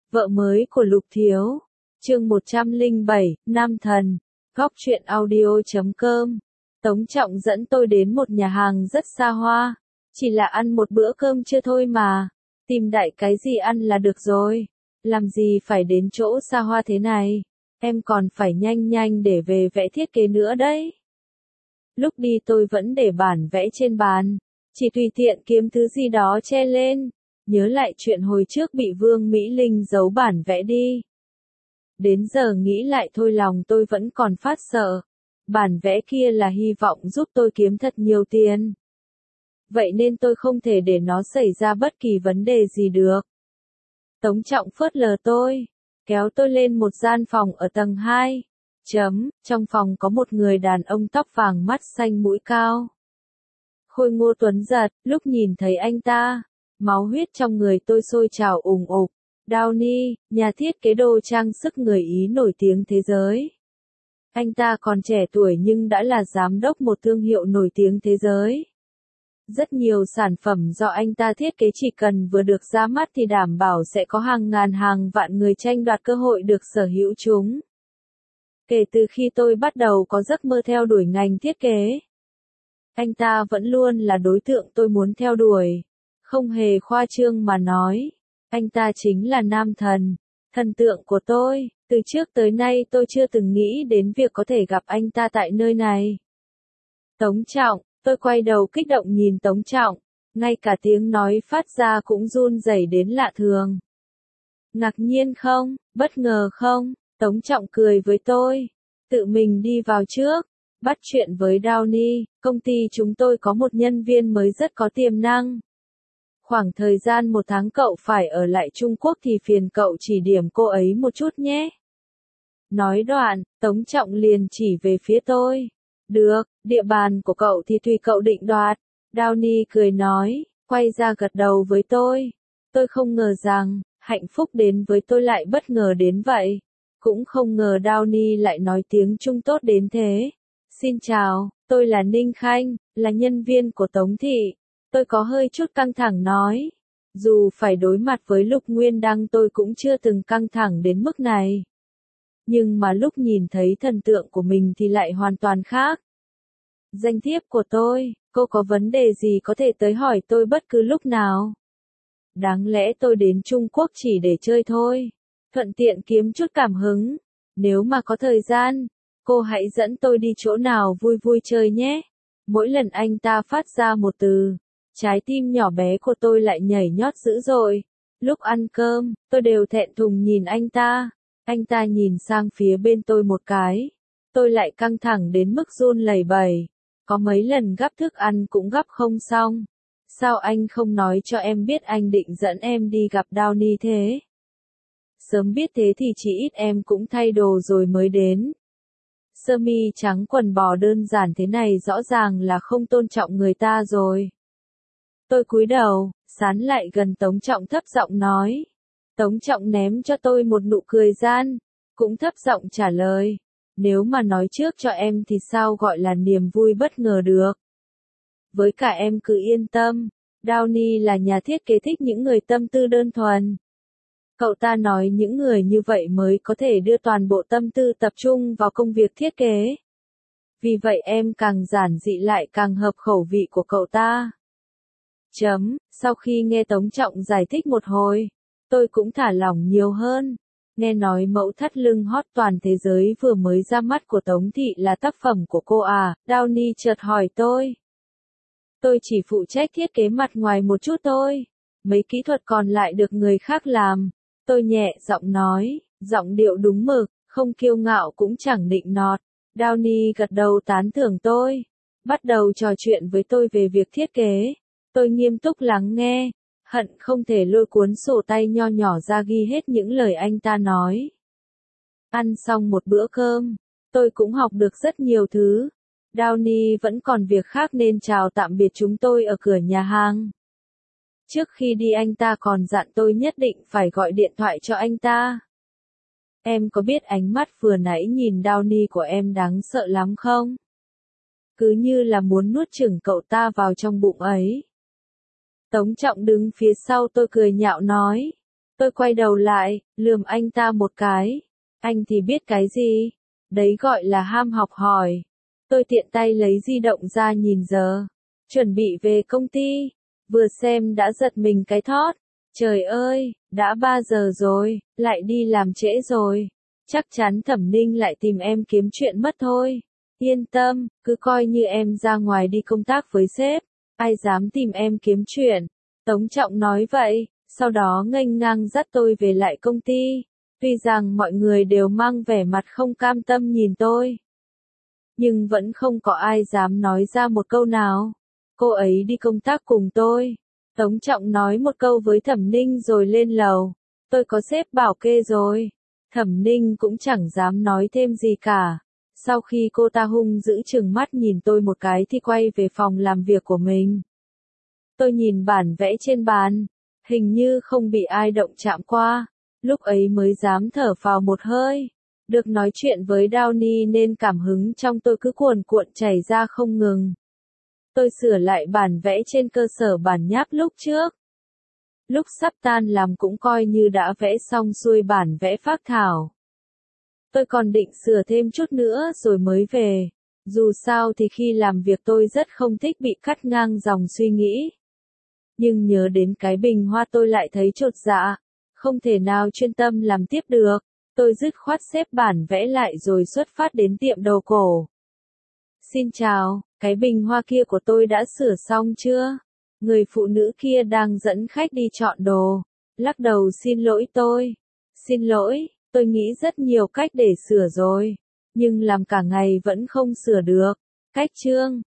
Vợ mới của Lục Thiếu. Chương 107, Nam Thần. Góc truyện audio.com. Tống Trọng dẫn tôi đến một nhà hàng rất xa hoa. Chỉ là ăn một bữa cơm chưa thôi mà. Tìm đại cái gì ăn là được rồi. Làm gì phải đến chỗ xa hoa thế này. Em còn phải nhanh nhanh để về vẽ thiết kế nữa đấy. Lúc đi tôi vẫn để bản vẽ trên bàn. Chỉ tùy tiện kiếm thứ gì đó che lên. Nhớ lại chuyện hồi trước bị Vương Mỹ Linh giấu bản vẽ đi. Đến giờ nghĩ lại thôi lòng tôi vẫn còn phát sợ. Bản vẽ kia là hy vọng giúp tôi kiếm thật nhiều tiền. Vậy nên tôi không thể để nó xảy ra bất kỳ vấn đề gì được. Tống Trọng phớt lờ tôi, kéo tôi lên một gian phòng ở tầng 2. Trong phòng có một người đàn ông tóc vàng mắt xanh mũi cao. Khôi ngô tuấn giật, lúc nhìn thấy anh ta, máu huyết trong người tôi sôi trào ùng ục. Downey, nhà thiết kế đồ trang sức người Ý nổi tiếng thế giới. Anh ta còn trẻ tuổi nhưng đã là giám đốc một thương hiệu nổi tiếng thế giới. Rất nhiều sản phẩm do anh ta thiết kế chỉ cần vừa được ra mắt thì đảm bảo sẽ có hàng ngàn hàng vạn người tranh đoạt cơ hội được sở hữu chúng. Kể từ khi tôi bắt đầu có giấc mơ theo đuổi ngành thiết kế, anh ta vẫn luôn là đối tượng tôi muốn theo đuổi. Không hề khoa trương mà nói, anh ta chính là nam thần, thần tượng của tôi. Từ trước tới nay tôi chưa từng nghĩ đến việc có thể gặp anh ta tại nơi này. Tống Trọng, tôi quay đầu kích động nhìn Tống Trọng, ngay cả tiếng nói phát ra cũng run rẩy đến lạ thường. Ngạc nhiên không, bất ngờ không? Tống Trọng cười với tôi, tự mình đi vào trước, bắt chuyện với Downey. Công ty chúng tôi có một nhân viên mới rất có tiềm năng. Khoảng thời gian 1 tháng cậu phải ở lại Trung Quốc thì phiền cậu chỉ điểm cô ấy một chút nhé. Nói đoạn, Tống Trọng liền chỉ về phía tôi. Được, địa bàn của cậu thì tùy cậu định đoạt. Downey cười nói, quay ra gật đầu với tôi. Tôi không ngờ rằng, hạnh phúc đến với tôi lại bất ngờ đến vậy. Cũng không ngờ Downey lại nói tiếng Trung tốt đến thế. Xin chào, tôi là Ninh Khanh, là nhân viên của Tống Thị. Tôi có hơi chút căng thẳng nói. Dù phải đối mặt với Lục Nguyên Đăng tôi cũng chưa từng căng thẳng đến mức này. Nhưng mà lúc nhìn thấy thần tượng của mình thì lại hoàn toàn khác. Danh thiếp của tôi, cô có vấn đề gì có thể tới hỏi tôi bất cứ lúc nào. Đáng lẽ tôi đến Trung Quốc chỉ để chơi thôi. Thuận tiện kiếm chút cảm hứng. Nếu mà có thời gian, cô hãy dẫn tôi đi chỗ nào vui vui chơi nhé. Mỗi lần anh ta phát ra một từ, trái tim nhỏ bé của tôi lại nhảy nhót dữ dội. Lúc ăn cơm, tôi đều thẹn thùng nhìn anh ta. Anh ta nhìn sang phía bên tôi một cái. Tôi lại căng thẳng đến mức run lẩy bẩy. Có mấy lần gắp thức ăn cũng gắp không xong. Sao anh không nói cho em biết anh định dẫn em đi gặp Downey thế? Sớm biết thế thì chỉ ít em cũng thay đồ rồi mới đến. Sơ mi trắng quần bò đơn giản thế này rõ ràng là không tôn trọng người ta rồi. Tôi cúi đầu, sán lại gần Tống Trọng thấp giọng nói. Tống Trọng ném cho tôi một nụ cười gian, cũng thấp giọng trả lời. Nếu mà nói trước cho em thì sao gọi là niềm vui bất ngờ được. Với cả em cứ yên tâm, Downey là nhà thiết kế thích những người tâm tư đơn thuần. Cậu ta nói những người như vậy mới có thể đưa toàn bộ tâm tư tập trung vào công việc thiết kế. Vì vậy em càng giản dị lại càng hợp khẩu vị của cậu ta. Sau khi nghe Tống Trọng giải thích một hồi, tôi cũng thả lỏng nhiều hơn. Nghe nói mẫu thắt lưng hot toàn thế giới vừa mới ra mắt của Tống Thị là tác phẩm của cô à? Downey chợt hỏi tôi. Tôi chỉ phụ trách thiết kế mặt ngoài một chút thôi. Mấy kỹ thuật còn lại được người khác làm. Tôi nhẹ giọng nói, giọng điệu đúng mực, không kiêu ngạo cũng chẳng nịnh nọt. Downey gật đầu tán thưởng tôi. Bắt đầu trò chuyện với tôi về việc thiết kế. Tôi nghiêm túc lắng nghe. Hận không thể lôi cuốn sổ tay nho nhỏ ra ghi hết những lời anh ta nói. Ăn xong một bữa cơm, tôi cũng học được rất nhiều thứ. Downey vẫn còn việc khác nên chào tạm biệt chúng tôi ở cửa nhà hàng. Trước khi đi anh ta còn dặn tôi nhất định phải gọi điện thoại cho anh ta. Em có biết ánh mắt vừa nãy nhìn Downey của em đáng sợ lắm không? Cứ như là muốn nuốt chửng cậu ta vào trong bụng ấy. Tống Trọng đứng phía sau tôi cười nhạo nói. Tôi quay đầu lại, lườm anh ta một cái. Anh thì biết cái gì? Đấy gọi là ham học hỏi. Tôi tiện tay lấy di động ra nhìn giờ. Chuẩn bị về công ty. Vừa xem đã giật mình cái thót. Trời ơi, đã 3 giờ rồi, lại đi làm trễ rồi. Chắc chắn Thẩm Ninh lại tìm em kiếm chuyện mất thôi. Yên tâm, cứ coi như em ra ngoài đi công tác với sếp. Ai dám tìm em kiếm chuyện. Tống Trọng nói vậy, sau đó nghênh ngang dắt tôi về lại công ty. Tuy rằng mọi người đều mang vẻ mặt không cam tâm nhìn tôi, nhưng vẫn không có ai dám nói ra một câu nào. Cô ấy đi công tác cùng tôi. Tống Trọng nói một câu với Thẩm Ninh rồi lên lầu. Tôi có sếp bảo kê rồi. Thẩm Ninh cũng chẳng dám nói thêm gì cả. Sau khi cô ta hung dữ trừng mắt nhìn tôi một cái thì quay về phòng làm việc của mình. Tôi nhìn bản vẽ trên bàn, hình như không bị ai động chạm qua. Lúc ấy mới dám thở phào một hơi. Được nói chuyện với Downey nên cảm hứng trong tôi cứ cuồn cuộn chảy ra không ngừng. Tôi sửa lại bản vẽ trên cơ sở bản nháp lúc trước. Lúc sắp tan làm cũng coi như đã vẽ xong xuôi bản vẽ phác thảo. Tôi còn định sửa thêm chút nữa rồi mới về. Dù sao thì khi làm việc tôi rất không thích bị cắt ngang dòng suy nghĩ. Nhưng nhớ đến cái bình hoa tôi lại thấy chột dạ. Không thể nào chuyên tâm làm tiếp được. Tôi dứt khoát xếp bản vẽ lại rồi xuất phát đến tiệm đồ cổ. Xin chào, cái bình hoa kia của tôi đã sửa xong chưa? Người phụ nữ kia đang dẫn khách đi chọn đồ. Lắc đầu xin lỗi tôi. Xin lỗi, tôi nghĩ rất nhiều cách để sửa rồi. Nhưng làm cả ngày vẫn không sửa được. Cách chương